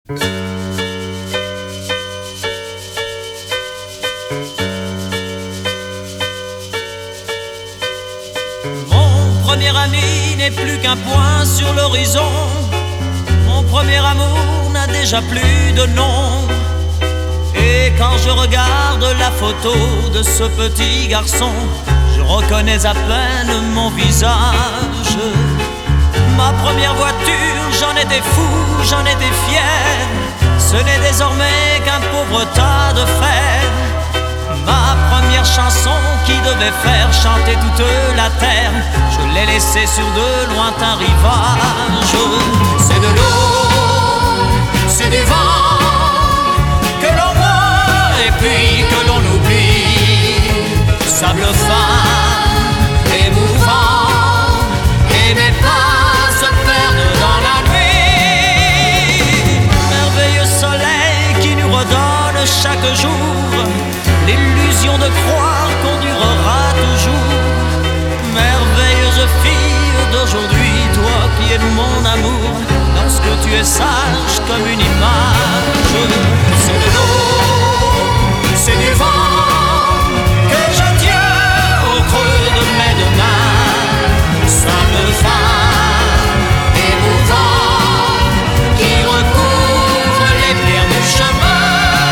Mon premier ami n'est plus qu'un point sur l'horizon. Mon premier amour n'a déjà plus de nom. Et quand je regarde la photo de ce petit garçon, je reconnais à peine mon visage. Ma première voiture, j'en étais fou, j'en étais fier. Ce n'est désormais qu'un pauvre tas de fer. Ma première chanson qui devait faire chanter toute la terre, je l'ai laissée sur de lointains rivages. C'est de l'eau, c'est du vent que l'on boit et puis que l'on oublie. Sable fin, émouvant, et mes pas se perdent dans la nuit. Merveilleux soleil qui nous redonne chaque jour l'illusion de croire qu'on durera toujours. Merveilleuse fille d'aujourd'hui, toi qui es mon amour, lorsque tu es sage comme une image. C'est de l'eau, c'est du vent que je tiens au creux de mes deux mains. Ça me fait émouvant qui recouvre les pierres du chemin.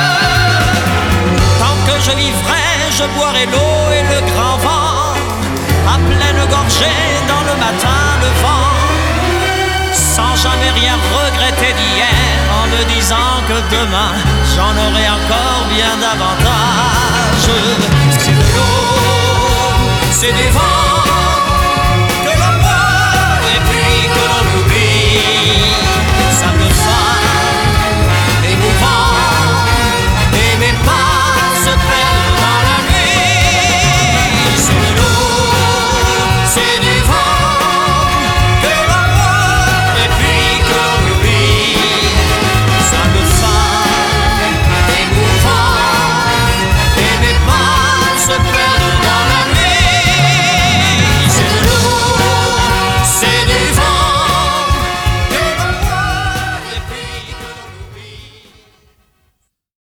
Tant que je vivrai, je boirai l'eau et le grand vent, à pleine gorgée dans le matin levant, sans jamais rien regretter d'hier, en me disant que demain j'en aurai encore bien davantage. C'est de l'eau, c'est du vent